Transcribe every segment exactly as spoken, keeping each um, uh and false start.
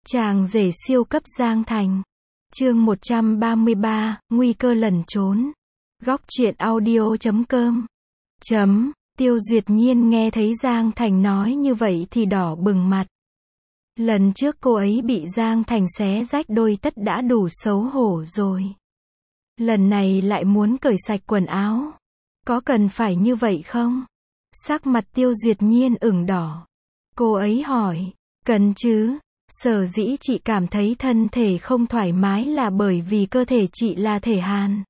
Chàng rể siêu cấp Giang Thành. Chương một trăm ba mươi ba, nguy cơ lẩn trốn. Góc truyện audio chấm com. Chấm, Tiêu Duyệt Nhiên nghe thấy Giang Thành nói như vậy thì đỏ bừng mặt. Lần trước cô ấy bị Giang Thành xé rách đôi tất đã đủ xấu hổ rồi. Lần này lại muốn cởi sạch quần áo. Có cần phải như vậy không? Sắc mặt Tiêu Duyệt Nhiên ửng đỏ. Cô ấy hỏi, cần chứ? Sở dĩ chị cảm thấy thân thể không thoải mái là bởi vì cơ thể chị là thể hàn.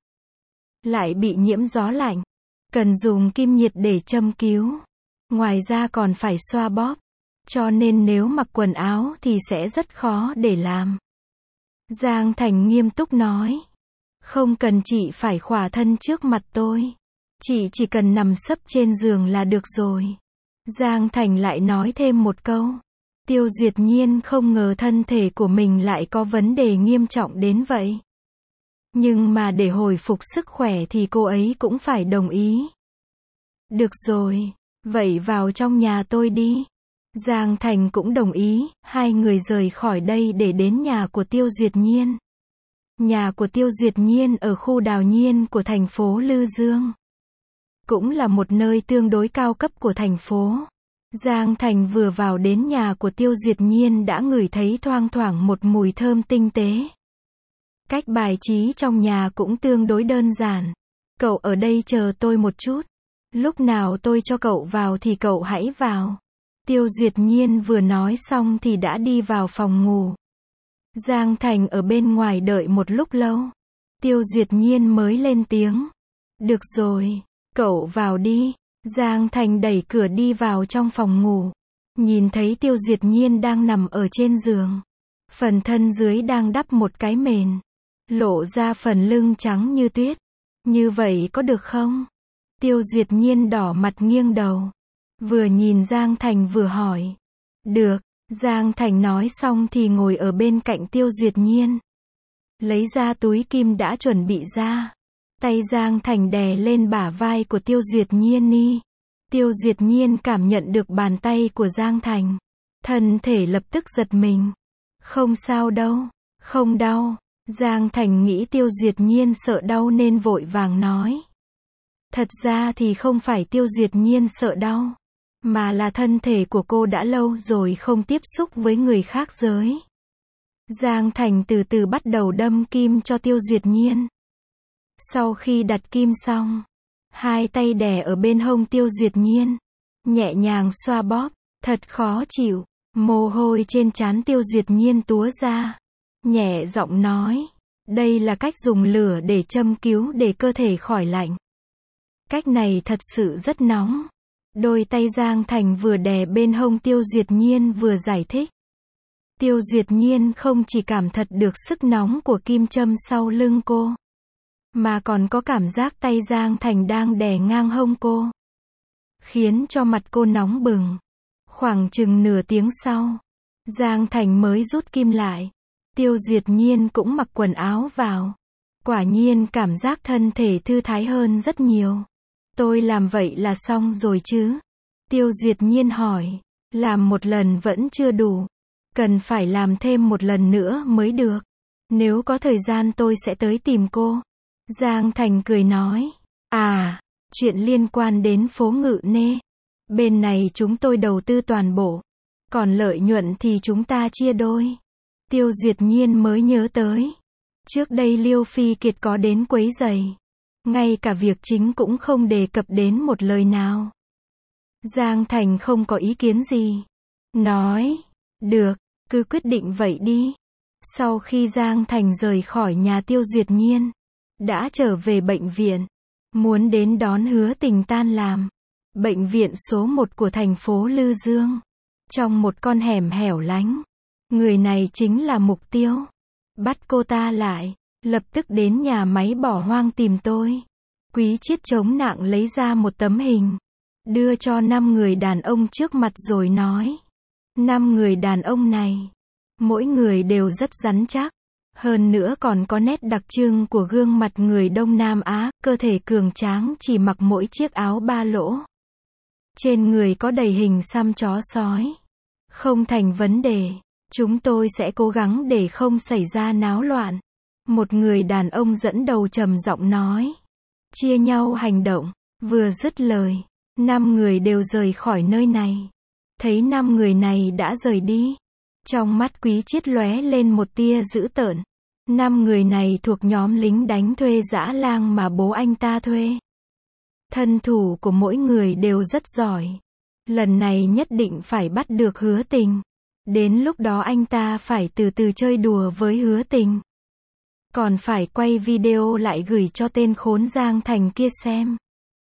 Lại bị nhiễm gió lạnh. Cần dùng kim nhiệt để châm cứu. Ngoài ra còn phải xoa bóp. Cho nên nếu mặc quần áo thì sẽ rất khó để làm. Giang Thành nghiêm túc nói. Không cần chị phải khỏa thân trước mặt tôi. Chị chỉ cần nằm sấp trên giường là được rồi. Giang Thành lại nói thêm một câu. Tiêu Duyệt Nhiên không ngờ thân thể của mình lại có vấn đề nghiêm trọng đến vậy. Nhưng mà để hồi phục sức khỏe thì cô ấy cũng phải đồng ý. Được rồi, vậy vào trong nhà tôi đi. Giang Thành cũng đồng ý, hai người rời khỏi đây để đến nhà của Tiêu Duyệt Nhiên. Nhà của Tiêu Duyệt Nhiên ở khu Đào Nhiên của thành phố Lư Dương. Cũng là một nơi tương đối cao cấp của thành phố. Giang Thành vừa vào đến nhà của Tiêu Duyệt Nhiên đã ngửi thấy thoang thoảng một mùi thơm tinh tế. Cách bài trí trong nhà cũng tương đối đơn giản. Cậu ở đây chờ tôi một chút. Lúc nào tôi cho cậu vào thì cậu hãy vào. Tiêu Duyệt Nhiên vừa nói xong thì đã đi vào phòng ngủ. Giang Thành ở bên ngoài đợi một lúc lâu. Tiêu Duyệt Nhiên mới lên tiếng. Được rồi, cậu vào đi. Giang Thành đẩy cửa đi vào trong phòng ngủ. Nhìn thấy Tiêu Duyệt Nhiên đang nằm ở trên giường. Phần thân dưới đang đắp một cái mền. Lộ ra phần lưng trắng như tuyết. Như vậy có được không? Tiêu Duyệt Nhiên đỏ mặt nghiêng đầu. Vừa nhìn Giang Thành vừa hỏi. Được, Giang Thành nói xong thì ngồi ở bên cạnh Tiêu Duyệt Nhiên. Lấy ra túi kim đã chuẩn bị ra. Tay Giang Thành đè lên bả vai của Tiêu Duyệt Nhiên đi. Tiêu Duyệt Nhiên cảm nhận được bàn tay của Giang Thành. Thân thể lập tức giật mình. Không sao đâu, không đau. Giang Thành nghĩ Tiêu Duyệt Nhiên sợ đau nên vội vàng nói. Thật ra thì không phải Tiêu Duyệt Nhiên sợ đau. Mà là thân thể của cô đã lâu rồi không tiếp xúc với người khác giới. Giang Thành từ từ bắt đầu đâm kim cho Tiêu Duyệt Nhiên. Sau khi đặt kim xong, hai tay đè ở bên hông Tiêu Duyệt Nhiên, nhẹ nhàng xoa bóp, thật khó chịu, mồ hôi trên trán Tiêu Duyệt Nhiên túa ra, nhẹ giọng nói, đây là cách dùng lửa để châm cứu để cơ thể khỏi lạnh. Cách này thật sự rất nóng. Đôi tay Giang Thành vừa đè bên hông Tiêu Duyệt Nhiên vừa giải thích. Tiêu Duyệt Nhiên không chỉ cảm thật được sức nóng của kim châm sau lưng cô, mà còn có cảm giác tay Giang Thành đang đè ngang hông cô. Khiến cho mặt cô nóng bừng. Khoảng chừng nửa tiếng sau, Giang Thành mới rút kim lại. Tiêu Duyệt Nhiên cũng mặc quần áo vào. Quả nhiên cảm giác thân thể thư thái hơn rất nhiều. Tôi làm vậy là xong rồi chứ? Tiêu Duyệt Nhiên hỏi. Làm một lần vẫn chưa đủ. Cần phải làm thêm một lần nữa mới được. Nếu có thời gian tôi sẽ tới tìm cô. Giang Thành cười nói. À, chuyện liên quan đến phố Ngự Nê. Bên này chúng tôi đầu tư toàn bộ. Còn lợi nhuận thì chúng ta chia đôi. Tiêu Duyệt Nhiên mới nhớ tới. Trước đây Liêu Phi Kiệt có đến quấy rầy. Ngay cả việc chính cũng không đề cập đến một lời nào. Giang Thành không có ý kiến gì. Nói. Được, cứ quyết định vậy đi. Sau khi Giang Thành rời khỏi nhà Tiêu Duyệt Nhiên, đã trở về bệnh viện, muốn đến đón Hứa Tình tan làm. Bệnh viện số một của thành phố Lư Dương. Trong một con hẻm hẻo lánh. Người này chính là mục tiêu. Bắt cô ta lại. Lập tức đến nhà máy bỏ hoang tìm tôi. Quý Chiết chống nặng lấy ra một tấm hình. Đưa cho năm người đàn ông trước mặt rồi nói. Năm người đàn ông này. Mỗi người đều rất rắn chắc. Hơn nữa còn có nét đặc trưng của gương mặt người Đông Nam Á, cơ thể cường tráng chỉ mặc mỗi chiếc áo ba lỗ. Trên người có đầy hình xăm chó sói. Không thành vấn đề. Chúng tôi sẽ cố gắng để không xảy ra náo loạn. Một người đàn ông dẫn đầu trầm giọng nói. Chia nhau hành động. Vừa dứt lời, năm người đều rời khỏi nơi này. Thấy năm người này đã rời đi, trong mắt Quý Chiết lóe lên một tia dữ tợn. Năm người này thuộc nhóm lính đánh thuê dã lang mà bố anh ta thuê. Thân thủ của mỗi người đều rất giỏi. Lần này nhất định phải bắt được Hứa Tình. Đến lúc đó anh ta phải từ từ chơi đùa với Hứa Tình. Còn phải quay video lại gửi cho tên khốn Giang Thành kia xem.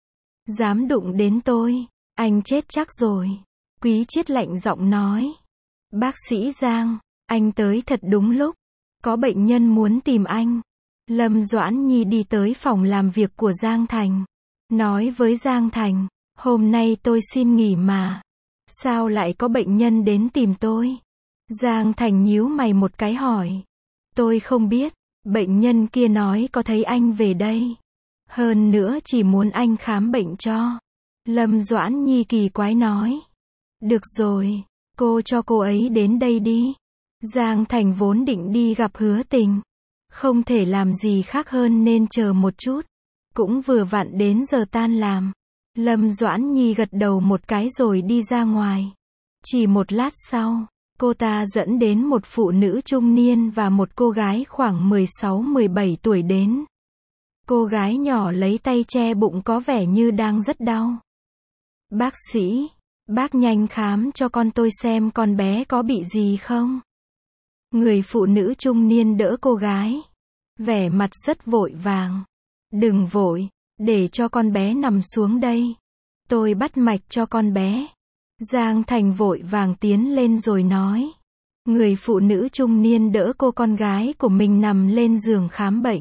Dám đụng đến tôi, anh chết chắc rồi. Quý Chiết lạnh giọng nói. Bác sĩ Giang, anh tới thật đúng lúc. Có bệnh nhân muốn tìm anh. Lâm Doãn Nhi đi tới phòng làm việc của Giang Thành. Nói với Giang Thành, hôm nay tôi xin nghỉ mà. Sao lại có bệnh nhân đến tìm tôi? Giang Thành nhíu mày một cái hỏi. Tôi không biết, bệnh nhân kia nói có thấy anh về đây. Hơn nữa chỉ muốn anh khám bệnh cho. Lâm Doãn Nhi kỳ quái nói. Được rồi, cô cho cô ấy đến đây đi. Giang Thành vốn định đi gặp Hứa Tình. Không thể làm gì khác hơn nên chờ một chút. Cũng vừa vặn đến giờ tan làm. Lâm Doãn Nhi gật đầu một cái rồi đi ra ngoài. Chỉ một lát sau, cô ta dẫn đến một phụ nữ trung niên và một cô gái khoảng mười sáu mười bảy tuổi đến. Cô gái nhỏ lấy tay che bụng có vẻ như đang rất đau. Bác sĩ, bác nhanh khám cho con tôi xem con bé có bị gì không? Người phụ nữ trung niên đỡ cô gái. Vẻ mặt rất vội vàng. Đừng vội, để cho con bé nằm xuống đây. Tôi bắt mạch cho con bé. Giang Thành vội vàng tiến lên rồi nói. Người phụ nữ trung niên đỡ cô con gái của mình nằm lên giường khám bệnh.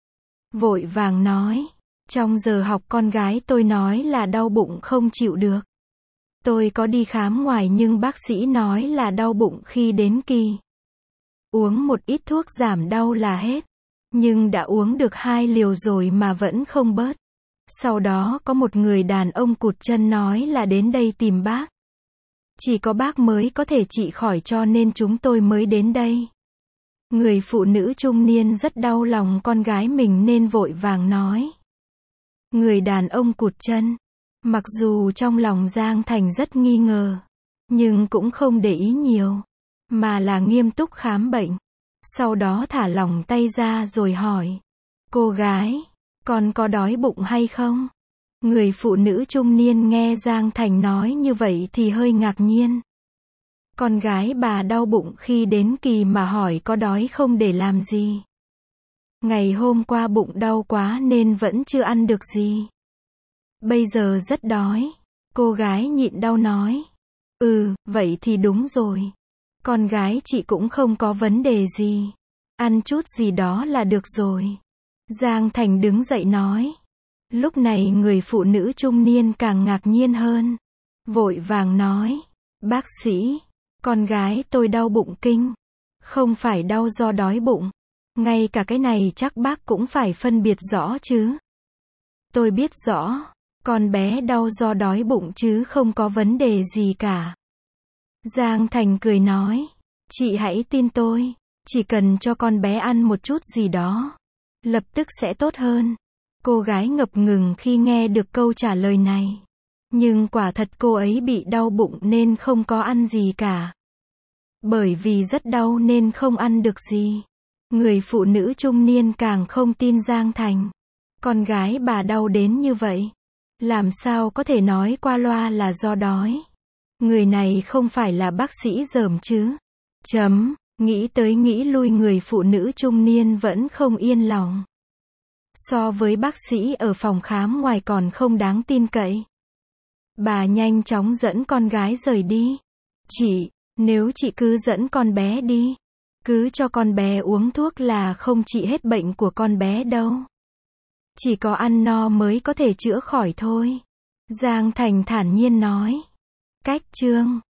Vội vàng nói. Trong giờ học con gái tôi nói là đau bụng không chịu được. Tôi có đi khám ngoài nhưng bác sĩ nói là đau bụng khi đến kỳ. Uống một ít thuốc giảm đau là hết. Nhưng đã uống được hai liều rồi mà vẫn không bớt. Sau đó có một người đàn ông cụt chân nói là đến đây tìm bác. Chỉ có bác mới có thể trị khỏi cho nên chúng tôi mới đến đây. Người phụ nữ trung niên rất đau lòng con gái mình nên vội vàng nói. Người đàn ông cụt chân. Mặc dù trong lòng Giang Thành rất nghi ngờ. Nhưng cũng không để ý nhiều. Mà là nghiêm túc khám bệnh. Sau đó thả lỏng tay ra rồi hỏi. Cô gái, con có đói bụng hay không? Người phụ nữ trung niên nghe Giang Thành nói như vậy thì hơi ngạc nhiên. Con gái bà đau bụng khi đến kỳ mà hỏi có đói không để làm gì. Ngày hôm qua bụng đau quá nên vẫn chưa ăn được gì. Bây giờ rất đói. Cô gái nhịn đau nói. Ừ, vậy thì đúng rồi. Con gái chị cũng không có vấn đề gì. Ăn chút gì đó là được rồi. Giang Thành đứng dậy nói. Lúc này người phụ nữ trung niên càng ngạc nhiên hơn. Vội vàng nói. Bác sĩ, con gái tôi đau bụng kinh. Không phải đau do đói bụng. Ngay cả cái này chắc bác cũng phải phân biệt rõ chứ. Tôi biết rõ. Con bé đau do đói bụng chứ không có vấn đề gì cả. Giang Thành cười nói. Chị hãy tin tôi. Chỉ cần cho con bé ăn một chút gì đó. Lập tức sẽ tốt hơn. Cô gái ngập ngừng khi nghe được câu trả lời này. Nhưng quả thật cô ấy bị đau bụng nên không có ăn gì cả. Bởi vì rất đau nên không ăn được gì. Người phụ nữ trung niên càng không tin Giang Thành. Con gái bà đau đến như vậy. Làm sao có thể nói qua loa là do đói. Người này không phải là bác sĩ dởm chứ. Chấm, nghĩ tới nghĩ lui người phụ nữ trung niên vẫn không yên lòng. So với bác sĩ ở phòng khám ngoài còn không đáng tin cậy. Bà nhanh chóng dẫn con gái rời đi. Chị, nếu chị cứ dẫn con bé đi. Cứ cho con bé uống thuốc là không trị hết bệnh của con bé đâu. Chỉ có ăn no mới có thể chữa khỏi thôi. Giang Thành thản nhiên nói. Cách chương